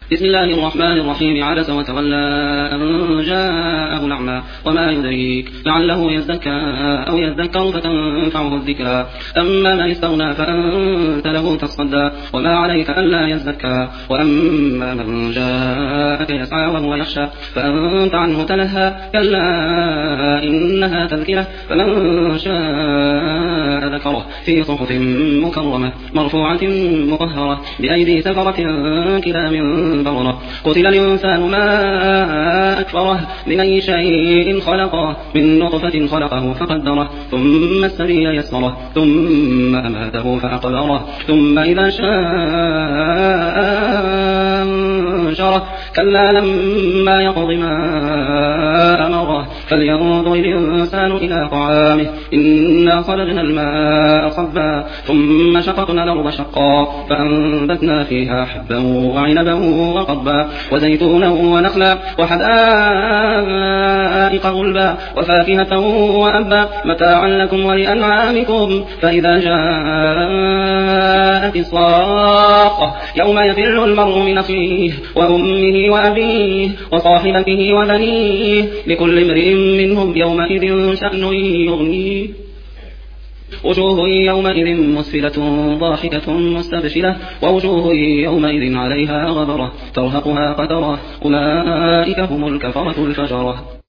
بسم الله الرحمن الرحيم. عبس وتولى أن جاءه الأعمى وما يدريك لعله يزكى أو يذكر فتنفعه الذكرى. أما من استغنى فأنت له تصدى وما عليك ألا يزكى. وأما من جاءك يسعى وهو يخشى فأنت عنه تلهى. كلا إنها تذكرة فمن شاء ذكره في صحف مكرمة مرفوعة مطهرة بأيدي سفرة كرام بررة. قتل الإنسان ما أكفره من أي شيء خلقه من نطفة خلقه فقدره ثم السبيل يسره ثم أماته فأقبره ثم إذا شاء أنشره. كلا لما يقض ما أمره فلينظر الإنسان إلى طعامه إنا خلقنا الماء صبا ثم شققنا الأرض شقا فأنبتنا فيها حبا وعنبا وقضبا وزيتونا ونخلا وحدائق غلبا وفاكهة وأبا متاعا لكم ولأنعامكم. فإذا جاءت الصاخة يوم يفر المرء من أخيه وأمه وأبيه وصاحبته وبنيه لكل امرئ منهم يومئذ شأن يغنيه. وجوه يومئذ مسفلة ضاحكة مستبشرة ووجوه يومئذ عليها غبرة ترهقها قترة أولئك هم الكفرة الفجرة.